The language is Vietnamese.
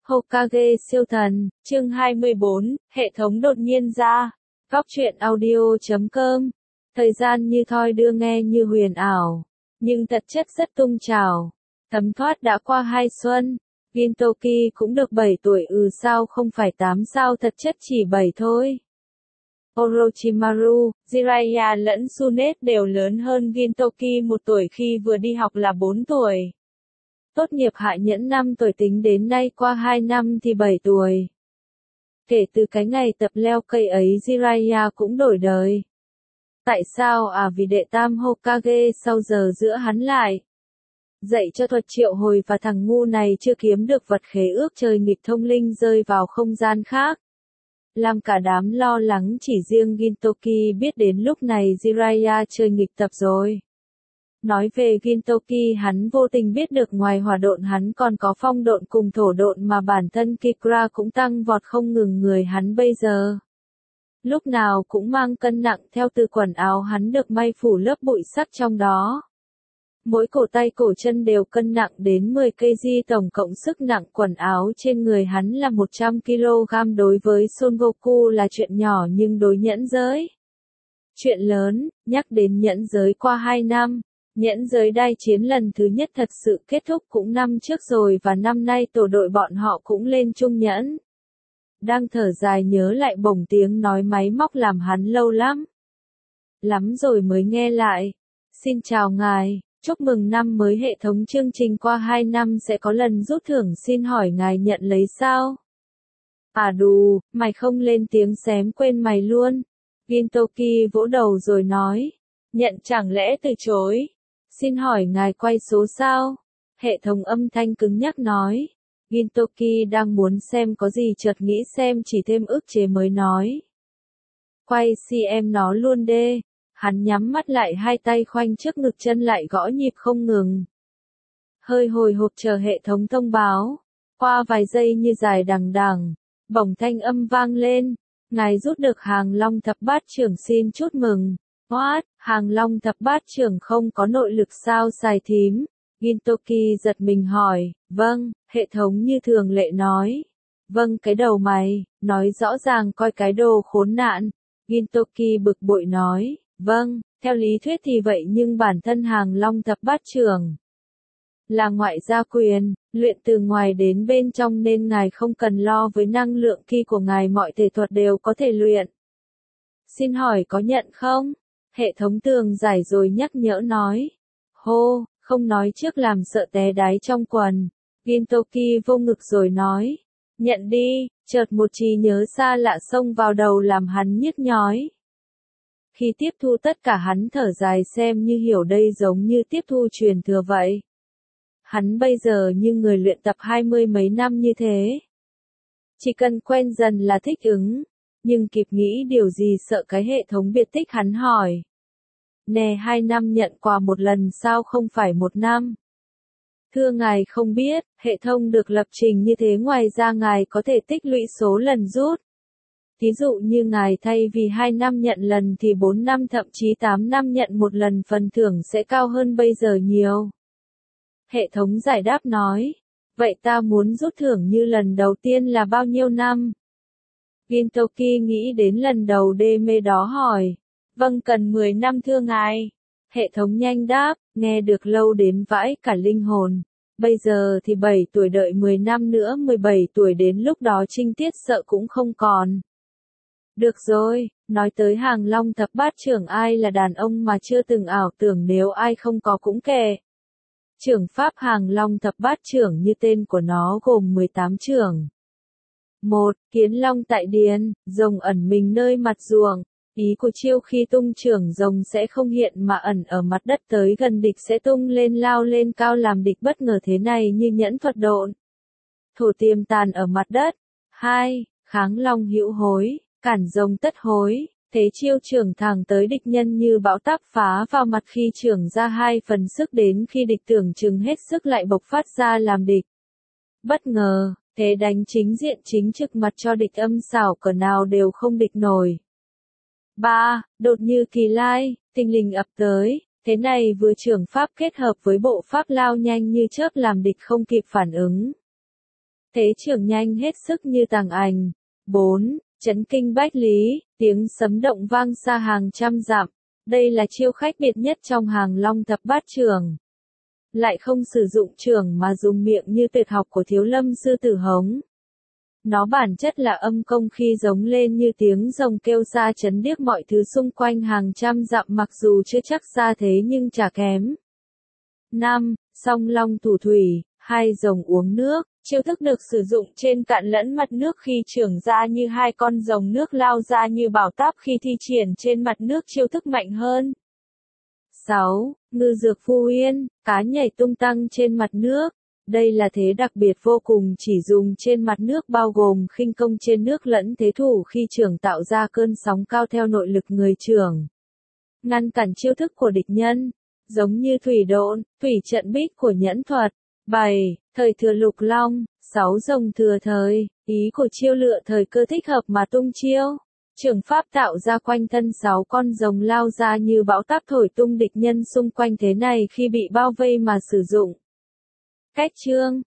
Hokage siêu thần, chương 24, hệ thống đột nhiên ra. Góc truyện audio.com. Thời gian như thoi đưa nghe như huyền ảo, nhưng thật chất rất tung trào. Thấm thoát đã qua 2 xuân, Gintoki cũng được 7 tuổi, sao không phải 8 sao, thật chất chỉ 7 thôi. Orochimaru, Jiraiya lẫn Tsunade đều lớn hơn Gintoki 1 tuổi khi vừa đi học là 4 tuổi. Tốt nghiệp hạ nhẫn 5 tuổi, tính đến nay qua 2 năm thì 7 tuổi. Kể từ cái ngày tập leo cây ấy, Jiraiya cũng đổi đời. Tại sao? Vì đệ tam Hokage sau giờ giữa hắn lại dạy cho thuật triệu hồi, và thằng ngu này chưa kiếm được vật khế ước trời nghịch thông linh rơi vào không gian khác. Làm cả đám lo lắng, chỉ riêng Gintoki biết đến lúc này Jiraiya chơi nghịch tập rồi. Nói về Gintoki, hắn vô tình biết được ngoài hỏa độn hắn còn có phong độn cùng thổ độn, mà bản thân Kikra cũng tăng vọt không ngừng. Người hắn bây giờ lúc nào cũng mang cân nặng, theo từ quần áo hắn được may phủ lớp bụi sắc trong đó. Mỗi cổ tay cổ chân đều cân nặng đến 10 kg, tổng cộng sức nặng quần áo trên người hắn là 100 kg. Đối với Son Goku là chuyện nhỏ, nhưng đối nhẫn giới chuyện lớn. Nhắc đến nhẫn giới, qua 2 năm, nhẫn giới đai chiến lần thứ nhất thật sự kết thúc cũng năm trước rồi, và năm nay tổ đội bọn họ cũng lên chung nhẫn. Đang thở dài nhớ lại, bỗng tiếng nói máy móc làm hắn lâu lắm rồi mới nghe lại. Xin chào ngài, chúc mừng năm mới. Hệ thống chương trình qua 2 năm sẽ có lần rút thưởng, xin hỏi ngài nhận lấy sao? Đù, mày không lên tiếng xém quên mày luôn. Gintoki vỗ đầu rồi nói, nhận chẳng lẽ từ chối? Xin hỏi ngài quay số sao? Hệ thống âm thanh cứng nhắc nói. Gintoki đang muốn xem có gì, chợt nghĩ xem chỉ thêm ức chế mới nói, quay xem nó luôn đê. Hắn nhắm mắt lại, hai tay khoanh trước ngực, chân lại gõ nhịp không ngừng. Hơi hồi hộp chờ hệ thống thông báo. Qua vài giây như dài đằng đằng, bỗng thanh âm vang lên. Ngài rút được Hàng Long Thập Bát Trưởng, xin chúc mừng. What? Hàng Long Thập Bát Trưởng không có nội lực sao xài thím? Gintoki giật mình hỏi. Vâng, hệ thống như thường lệ nói. Vâng, cái đầu mày, nói rõ ràng coi cái đồ khốn nạn. Gintoki bực bội nói. Vâng, theo lý thuyết thì vậy, nhưng bản thân Hàng Long Thập Bát Trưởng là ngoại gia quyền, luyện từ ngoài đến bên trong, nên ngài không cần lo với năng lượng ki của ngài, mọi thể thuật đều có thể luyện. Xin hỏi có nhận không? Hệ thống tường giải rồi nhắc nhở nói. Hô, không nói trước làm sợ té đáy trong quần. Gintoki vô ngực rồi nói. Nhận đi. Chợt một trí nhớ xa lạ xông vào đầu làm hắn nhức nhói. Khi tiếp thu tất cả, hắn thở dài xem như hiểu, đây giống như tiếp thu truyền thừa vậy. Hắn bây giờ như người luyện tập 20 mấy năm như thế. Chỉ cần quen dần là thích ứng. Nhưng kịp nghĩ điều gì, sợ cái hệ thống biệt tích, hắn hỏi. Nè, 2 năm nhận quà một lần sao không phải 1 năm? Thưa ngài không biết, hệ thống được lập trình như thế, ngoài ra ngài có thể tích lũy số lần rút. Ví dụ như ngài thay vì 2 năm nhận lần thì 4 năm thậm chí 8 năm nhận một lần, phần thưởng sẽ cao hơn bây giờ nhiều. Hệ thống giải đáp nói. Vậy ta muốn rút thưởng như lần đầu tiên là bao nhiêu năm? Gintoki nghĩ đến lần đầu đê mê đó hỏi. Vâng, cần 10 năm thưa ngài. Hệ thống nhanh đáp, nghe được lâu đến vãi cả linh hồn. Bây giờ thì 7 tuổi, đợi 10 năm nữa 17 tuổi, đến lúc đó trinh tiết sợ cũng không còn. Được rồi, nói tới Hàng Long Thập Bát Trưởng, ai là đàn ông mà chưa từng ảo tưởng, nếu ai không có cũng kệ. Trưởng pháp Hàng Long Thập Bát Trưởng như tên của nó gồm 18 trưởng. 1. Kiến long tại điền, rồng ẩn mình nơi mặt ruộng. Ý của chiêu khi tung trưởng, rồng sẽ không hiện mà ẩn ở mặt đất, tới gần địch sẽ tung lên, lao lên cao làm địch bất ngờ, thế này như nhẫn thuật độn. Thổ tiềm tàn ở mặt đất. 2. Kháng long hữu hối, cản rồng tất hối. Thế chiêu trưởng thẳng tới địch nhân như bão táp, phá vào mặt khi trưởng ra 2 phần sức, đến khi địch tưởng chừng hết sức lại bộc phát ra làm địch bất ngờ. Thế đánh chính diện chính trực mặt cho địch âm xảo cỡ nào đều không địch nổi. 3. Đột như kỳ lai, tinh linh ập tới. Thế này vừa trưởng pháp kết hợp với bộ pháp lao nhanh như chớp làm địch không kịp phản ứng. Thế trưởng nhanh hết sức như tàng ảnh. 4. Chấn kinh bách lý, tiếng sấm động vang xa hàng trăm dặm. Đây là chiêu khách biệt nhất trong hàng long thập bát chưởng. Lại không sử dụng chưởng mà dùng miệng như tuyệt học của Thiếu Lâm sư tử hống. Nó bản chất là âm công khi giống lên như tiếng rồng kêu xa chấn điếc mọi thứ xung quanh hàng trăm dặm, mặc dù chưa chắc xa thế nhưng chả kém. 5. Song long thủ thủy, hai rồng uống nước. Chiêu thức được sử dụng trên cạn lẫn mặt nước khi chưởng ra như hai con rồng nước lao ra như bảo táp khi thi triển trên mặt nước, chiêu thức mạnh hơn. 6. Ngư dược phu yên, cá nhảy tung tăng trên mặt nước. Đây là thế đặc biệt vô cùng chỉ dùng trên mặt nước, bao gồm khinh công trên nước lẫn thế thủ khi chưởng tạo ra cơn sóng cao theo nội lực người chưởng. Ngăn cản chiêu thức của địch nhân, giống như thủy độn, thủy trận bích của nhẫn thuật. 7. Thời thừa lục long, 6 rồng thừa thời, ý của chiêu lựa thời cơ thích hợp mà tung chiêu. Chưởng pháp tạo ra quanh thân 6 con rồng lao ra như bão táp thổi tung địch nhân xung quanh, thế này khi bị bao vây mà sử dụng. Cách chương